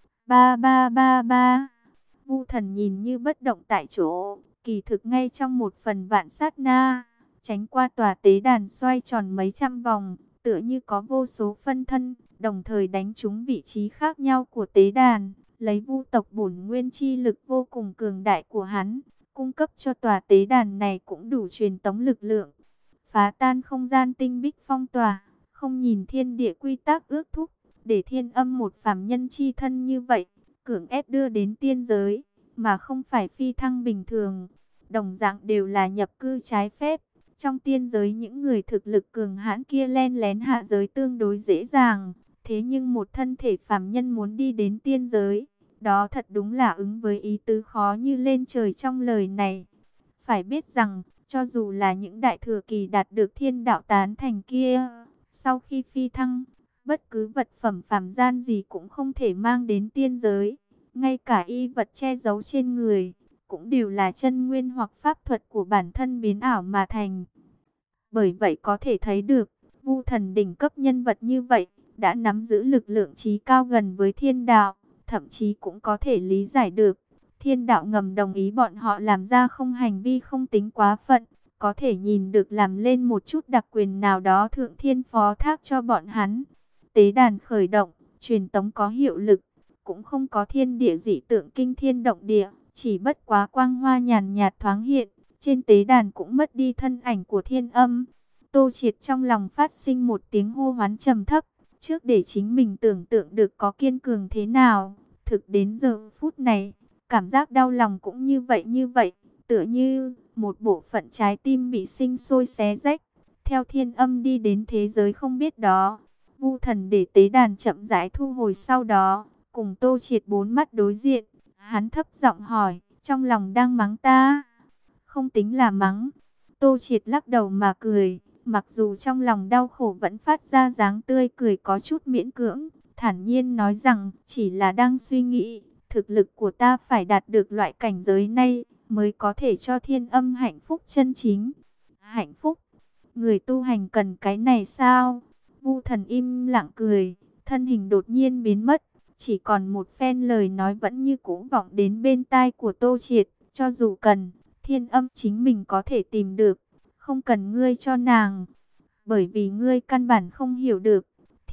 Ba ba ba ba. Vu Thần nhìn như bất động tại chỗ, kỳ thực ngay trong một phần vạn sát na, tránh qua tòa tế đàn xoay tròn mấy trăm vòng, tựa như có vô số phân thân, đồng thời đánh trúng vị trí khác nhau của tế đàn, lấy Vu tộc bổn nguyên chi lực vô cùng cường đại của hắn, cung cấp cho tòa tế đàn này cũng đủ truyền tống lực lượng, phá tan không gian tinh bích phong tỏa, không nhìn thiên địa quy tắc ước thúc, để Thiên Âm một phàm nhân chi thân như vậy, cưỡng ép đưa đến tiên giới, mà không phải phi thăng bình thường, đồng dạng đều là nhập cư trái phép. Trong tiên giới những người thực lực cường hãn kia len lén hạ giới tương đối dễ dàng, thế nhưng một thân thể phàm nhân muốn đi đến tiên giới, đó thật đúng là ứng với ý tứ khó như lên trời trong lời này. Phải biết rằng, cho dù là những đại thừa kỳ đạt được thiên đạo tán thành kia, sau khi phi thăng, bất cứ vật phẩm phàm gian gì cũng không thể mang đến tiên giới, ngay cả y vật che giấu trên người, cũng đều là chân nguyên hoặc pháp thuật của bản thân biến ảo mà thành. Bởi vậy có thể thấy được, Vu Thần đỉnh cấp nhân vật như vậy, đã nắm giữ lực lượng trí cao gần với thiên đạo, thậm chí cũng có thể lý giải được. Thiên đạo ngầm đồng ý bọn họ làm ra không hành vi không tính quá phận, có thể nhìn được làm lên một chút đặc quyền nào đó thượng thiên phó thác cho bọn hắn. Tế đàn khởi động, truyền tống có hiệu lực, cũng không có thiên địa dị tượng kinh thiên động địa, chỉ bất quá quang hoa nhàn nhạt thoáng hiện, trên tế đàn cũng mất đi thân ảnh của Thiên Âm. Tô Triệt trong lòng phát sinh một tiếng hô hoán trầm thấp, trước để chính mình tưởng tượng được có kiên cường thế nào, thực đến giờ phút này, cảm giác đau lòng cũng như vậy như vậy, tựa như một bộ phận trái tim bị sinh sôi xé rách, theo Thiên Âm đi đến thế giới không biết đó. Vu Thần để tế đàn chậm rãi thu hồi, sau đó cùng Tô Triệt bốn mắt đối diện, hắn thấp giọng hỏi, trong lòng đang mắng ta? Không tính là mắng. Tô Triệt lắc đầu mà cười, mặc dù trong lòng đau khổ vẫn phát ra dáng tươi cười có chút miễn cưỡng, thản nhiên nói rằng, chỉ là đang suy nghĩ, thực lực của ta phải đạt được loại cảnh giới này, mới có thể cho Thiên Âm hạnh phúc chân chính. Hạnh phúc? Người tu hành cần cái này sao? Vu Thần im lặng cười, thân hình đột nhiên biến mất, chỉ còn một phen lời nói vẫn như cũ vọng đến bên tai của Tô Triệt, cho dù cần, Thiên Âm chính mình có thể tìm được, không cần ngươi cho nàng, bởi vì ngươi căn bản không hiểu được,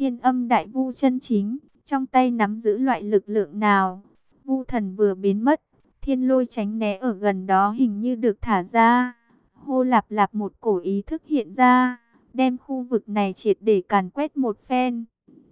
Thiên Âm Đại Vu chân chính, trong tay nắm giữ loại lực lượng nào? Vu thần vừa biến mất, thiên lôi tránh né ở gần đó hình như được thả ra. Hô lạp lạp, một cổ ý thức hiện ra, đem khu vực này triệt để càn quét một phen.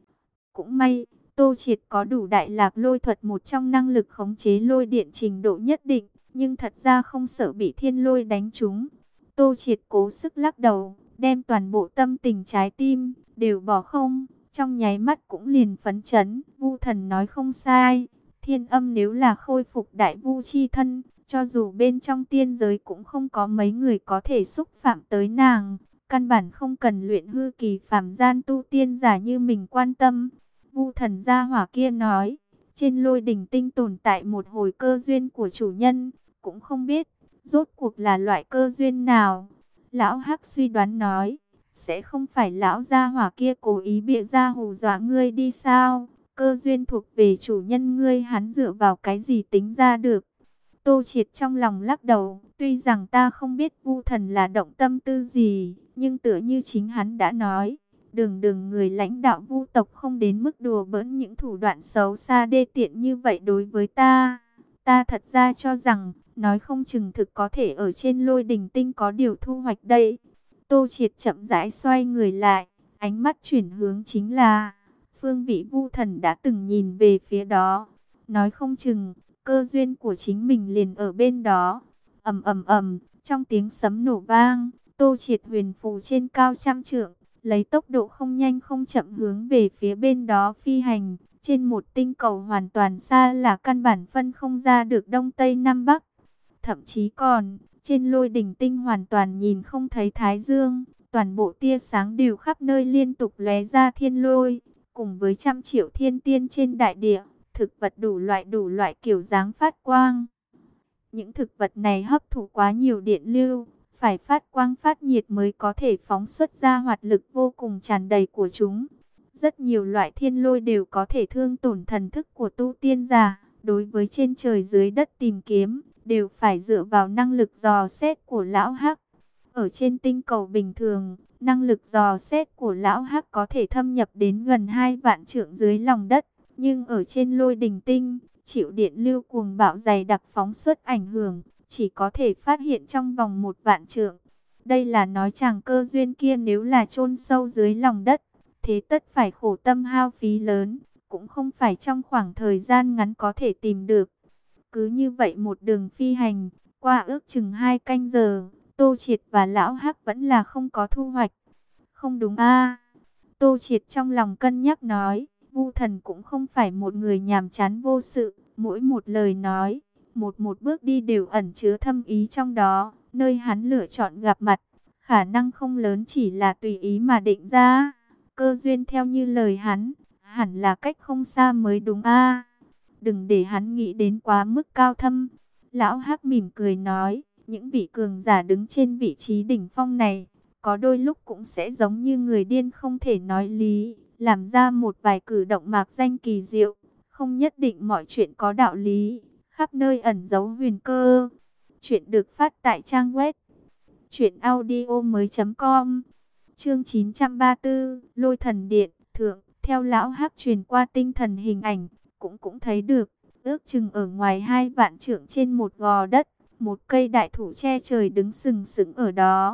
Cũng may, Tô Triệt có đủ đại lạc lôi thuật, một trong năng lực khống chế lôi điện trình độ nhất định, nhưng thật ra không sợ bị thiên lôi đánh trúng. Tô Triệt cố sức lắc đầu, đem toàn bộ tâm tình trái tim đều bỏ không, trong nháy mắt cũng liền phấn chấn. Vu thần nói không sai, Thiên Âm nếu là khôi phục đại vu chi thân, cho dù bên trong tiên giới cũng không có mấy người có thể xúc phạm tới nàng, căn bản không cần luyện hư kỳ phàm gian tu tiên giả như mình quan tâm. Vu thần gia hỏa kia nói, trên lôi đỉnh tinh tồn tại một hồi cơ duyên của chủ nhân, cũng không biết rốt cuộc là loại cơ duyên nào. Lão Hắc suy đoán nói, sẽ không phải lão gia hỏa kia cố ý bịa ra hù dọa ngươi đi sao? Cơ duyên thuộc về chủ nhân ngươi, hắn dựa vào cái gì tính ra được? Tô Triệt trong lòng lắc đầu, tuy rằng ta không biết Vu thần là động tâm tư gì, nhưng tựa như chính hắn đã nói, đường đường người lãnh đạo Vu tộc không đến mức đùa bỡn những thủ đoạn xấu xa đê tiện như vậy đối với ta. Ta thật ra cho rằng, nói không chừng thực có thể ở trên lôi đỉnh tinh có điều thu hoạch đây. Tô Triệt chậm rãi xoay người lại, ánh mắt chuyển hướng chính là phương vị Vu thần đã từng nhìn về phía đó. Nói không chừng, cơ duyên của chính mình liền ở bên đó. Ầm ầm ầm, trong tiếng sấm nổ vang, Tô Triệt huyền phù trên cao trăm trượng, lấy tốc độ không nhanh không chậm hướng về phía bên đó phi hành. Trên một tinh cầu hoàn toàn xa là căn bản phân không ra được đông tây nam bắc. Thậm chí còn, trên lôi đỉnh tinh hoàn toàn nhìn không thấy thái dương, toàn bộ tia sáng đều khắp nơi liên tục lóe ra thiên lôi, cùng với trăm triệu thiên tiên trên đại địa, thực vật đủ loại đủ loại kiểu dáng phát quang. Những thực vật này hấp thụ quá nhiều điện lưu, phải phát quang phát nhiệt mới có thể phóng xuất ra hoạt lực vô cùng tràn đầy của chúng. Rất nhiều loại thiên lôi đều có thể thương tổn thần thức của tu tiên giả, đối với trên trời dưới đất tìm kiếm, đều phải dựa vào năng lực dò xét của lão Hắc. Ở trên tinh cầu bình thường, năng lực dò xét của lão Hắc có thể thâm nhập đến gần hai vạn trượng dưới lòng đất, nhưng ở trên lôi đỉnh tinh, chịu điện lưu cuồng bạo dày đặc phóng xuất ảnh hưởng, chỉ có thể phát hiện trong vòng một vạn trượng. Đây là nói chàng cơ duyên kia nếu là chôn sâu dưới lòng đất, thế tất phải khổ tâm hao phí lớn, cũng không phải trong khoảng thời gian ngắn có thể tìm được. Cứ như vậy một đường phi hành, qua ước chừng hai canh giờ, Tô Triệt và Lão Hắc vẫn là không có thu hoạch. Không đúng a? Tô Triệt trong lòng cân nhắc nói, Vu thần cũng không phải một người nhàm chán vô sự, mỗi một lời nói, một một bước đi đều ẩn chứa thâm ý trong đó, nơi hắn lựa chọn gặp mặt, khả năng không lớn chỉ là tùy ý mà định ra. Cơ duyên theo như lời hắn, hẳn là cách không xa mới đúng a. Đừng để hắn nghĩ đến quá mức cao thâm. Lão Hắc mỉm cười nói, những vị cường giả đứng trên vị trí đỉnh phong này, có đôi lúc cũng sẽ giống như người điên không thể nói lý, làm ra một vài cử động mạc danh kỳ diệu, không nhất định mọi chuyện có đạo lý, khắp nơi ẩn giấu huyền cơ. Chuyện được phát tại trang web truyện audio mới com. Chương chín trăm ba mươi tư, Lôi Thần Điện thượng, theo Lão Hắc truyền qua tinh thần hình ảnh, cũng cũng thấy được, ước chừng ở ngoài hai vạn trượng trên một gò đất, một cây đại thụ che trời đứng sừng sững ở đó.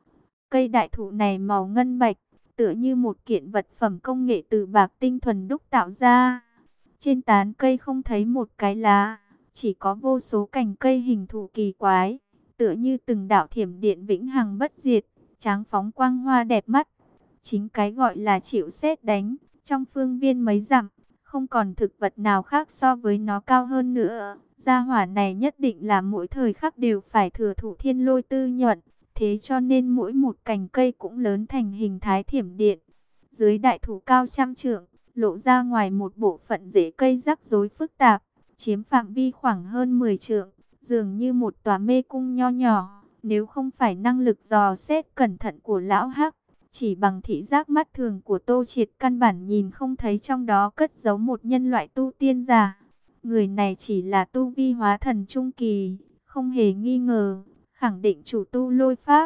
Cây đại thụ này màu ngân bạch, tựa như một kiện vật phẩm công nghệ từ bạc tinh thuần đúc tạo ra. Trên tán cây không thấy một cái lá, chỉ có vô số cành cây hình thù kỳ quái, tựa như từng đạo thiểm điện vĩnh hằng bất diệt, tráng phóng quang hoa đẹp mắt. Chính cái gọi là chịu sét đánh, trong phương viên mấy dặm, không còn thực vật nào khác so với nó cao hơn nữa. Gia hỏa này nhất định là mỗi thời khắc đều phải thừa thụ thiên lôi tư nhuận, thế cho nên mỗi một cành cây cũng lớn thành hình thái thiểm điện. Dưới đại thụ cao trăm trượng, lộ ra ngoài một bộ phận rễ cây rắc rối phức tạp, chiếm phạm vi khoảng hơn mười trượng, dường như một tòa mê cung nho nhỏ. Nếu không phải năng lực dò xét cẩn thận của Lão Hắc, chỉ bằng thị giác mắt thường của Tô Triệt căn bản nhìn không thấy trong đó cất giấu một nhân loại tu tiên giả. Người này chỉ là tu vi hóa thần trung kỳ, không hề nghi ngờ, khẳng định chủ tu lôi pháp,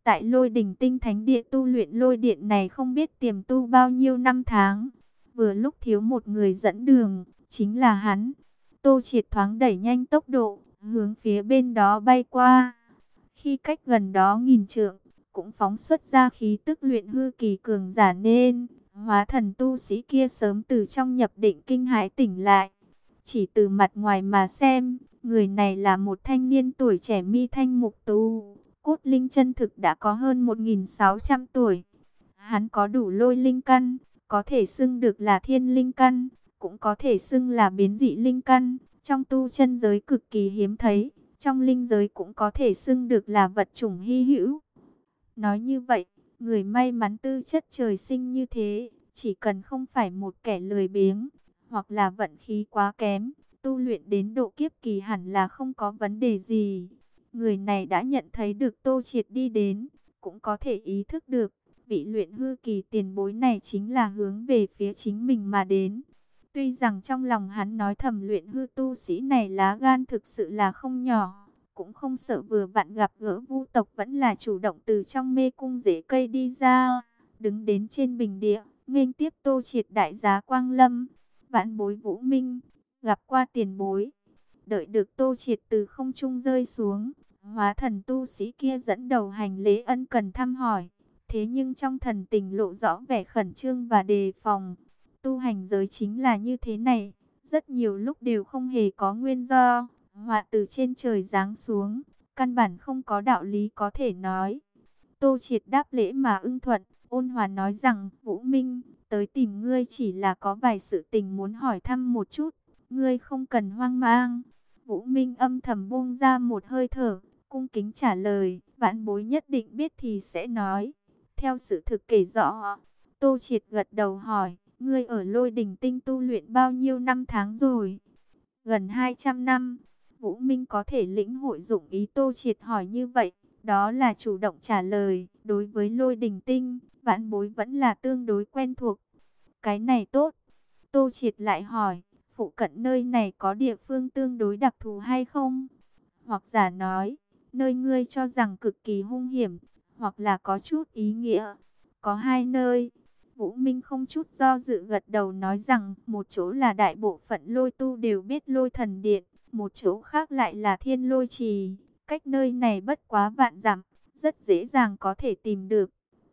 Tại Lôi Đỉnh Tinh Thánh Địa tu luyện lôi điện này không biết tiềm tu bao nhiêu năm tháng. Vừa lúc thiếu một người dẫn đường, chính là hắn. Tô Triệt thoáng đẩy nhanh tốc độ, hướng phía bên đó bay qua. Khi cách gần đó nghìn trượng, cũng phóng xuất ra khí tức luyện hư kỳ cường giả nên hóa thần tu sĩ kia sớm từ trong nhập định kinh hãi tỉnh lại. Chỉ từ mặt ngoài mà xem, người này là một thanh niên tuổi trẻ mi thanh mục tú, cốt linh chân thực đã có hơn một nghìn sáu trăm tuổi. Hắn có đủ lôi linh căn, có thể xưng được là thiên linh căn, cũng có thể xưng là biến dị linh căn, trong tu chân giới cực kỳ hiếm thấy, trong linh giới cũng có thể xưng được là vật chủng hy hữu. Nói như vậy, người may mắn tư chất trời sinh như thế, chỉ cần không phải một kẻ lười biếng, hoặc là vận khí quá kém, tu luyện đến độ kiếp kỳ hẳn là không có vấn đề gì. Người này đã nhận thấy được Tô Triệt đi đến, cũng có thể ý thức được, vị luyện hư kỳ tiền bối này chính là hướng về phía chính mình mà đến. Tuy rằng trong lòng hắn nói thầm luyện hư tu sĩ này lá gan thực sự là không nhỏ, cũng không sợ vừa vặn gặp gỡ vu tộc, vẫn là chủ động từ trong mê cung rễ cây đi ra, đứng đến trên bình địa, nghênh tiếp Tô Triệt đại giá quang lâm. Vãn bối Vũ Minh, gặp qua tiền bối. Đợi được Tô Triệt từ không trung rơi xuống, hóa thần tu sĩ kia dẫn đầu hành lễ ân cần thăm hỏi. Thế nhưng trong thần tình lộ rõ vẻ khẩn trương và đề phòng. Tu hành giới chính là như thế này, rất nhiều lúc đều không hề có nguyên do, họa từ trên trời giáng xuống, căn bản không có đạo lý có thể nói. Tô Triệt đáp lễ mà ưng thuận, ôn hòa nói rằng, Vũ Minh, tới tìm ngươi chỉ là có vài sự tình muốn hỏi thăm một chút, ngươi không cần hoang mang. Vũ Minh âm thầm buông ra một hơi thở, cung kính trả lời, vãn bối nhất định biết thì sẽ nói. Theo sự thực kể rõ, Tô Triệt gật đầu hỏi, ngươi ở Lôi Đỉnh Tinh tu luyện bao nhiêu năm tháng rồi? Gần hai trăm năm. Vũ Minh có thể lĩnh hội dụng ý Tô Triệt hỏi như vậy, đó là chủ động trả lời. Đối với Lôi Đỉnh Tinh, vãn bối vẫn là tương đối quen thuộc. Cái này tốt. Tô Triệt lại hỏi, phụ cận nơi này có địa phương tương đối đặc thù hay không? Hoặc giả nói, nơi ngươi cho rằng cực kỳ hung hiểm, hoặc là có chút ý nghĩa. Có hai nơi. Vũ Minh không chút do dự gật đầu nói rằng, một chỗ là đại bộ phận lôi tu đều biết Lôi Thần Điện, một chỗ khác lại là Thiên Lôi Trì, cách nơi này bất quá vạn dặm, rất dễ dàng có thể tìm được.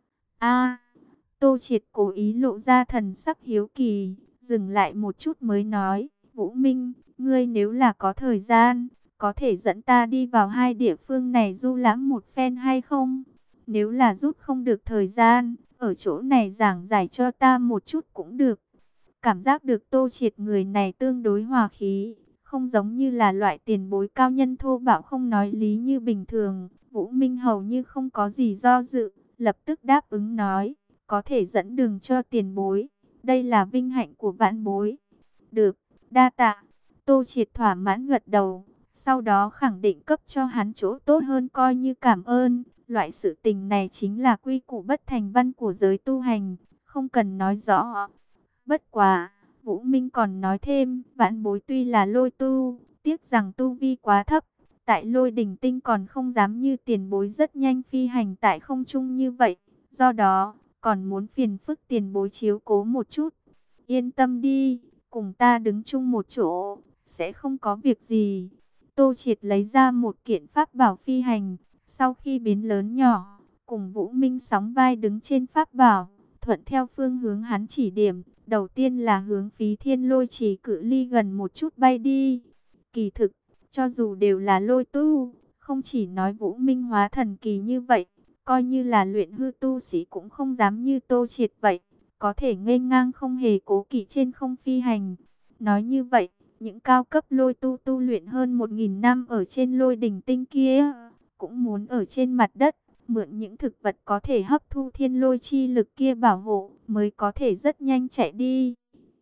A, Tô Triệt cố ý lộ ra thần sắc hiếu kỳ, dừng lại một chút mới nói, Vũ Minh, ngươi nếu là có thời gian, có thể dẫn ta đi vào hai địa phương này du lãm một phen hay không? Nếu là rút không được thời gian, ở chỗ này giảng giải cho ta một chút cũng được. Cảm giác được Tô Triệt người này tương đối hòa khí, không giống như là loại tiền bối cao nhân thô bạo không nói lý như bình thường. Vũ Minh hầu như không có gì do dự, lập tức đáp ứng nói, có thể dẫn đường cho tiền bối. Đây là vinh hạnh của vãn bối. Được, đa tạ. Tô Triệt thỏa mãn gật đầu, sau đó khẳng định cấp cho hắn chỗ tốt hơn coi như cảm ơn. Loại sự tình này chính là quy củ bất thành văn của giới tu hành, không cần nói rõ. Bất quá, Vũ Minh còn nói thêm, vãn bối tuy là lôi tu, tiếc rằng tu vi quá thấp, tại Lôi Đỉnh Tinh còn không dám như tiền bối rất nhanh phi hành tại không trung như vậy, do đó, còn muốn phiền phức tiền bối chiếu cố một chút. Yên tâm đi, cùng ta đứng chung một chỗ, sẽ không có việc gì. Tô Triệt lấy ra một kiện pháp bảo phi hành, sau khi biến lớn nhỏ, cùng Vũ Minh sóng vai đứng trên pháp bảo, thuận theo phương hướng hắn chỉ điểm. Đầu tiên là hướng Phí Thiên Lôi Trì cự ly gần một chút bay đi. Kỳ thực, cho dù đều là lôi tu, không chỉ nói Vũ Minh hóa thần kỳ như vậy, coi như là luyện hư tu sĩ cũng không dám như Tô Triệt vậy, có thể nghênh ngang không hề cố kỵ trên không phi hành. Nói như vậy, những cao cấp lôi tu tu luyện hơn một nghìn năm ở trên Lôi Đỉnh Tinh kia, cũng muốn ở trên mặt đất, mượn những thực vật có thể hấp thu thiên lôi chi lực kia bảo hộ, mới có thể rất nhanh chạy đi.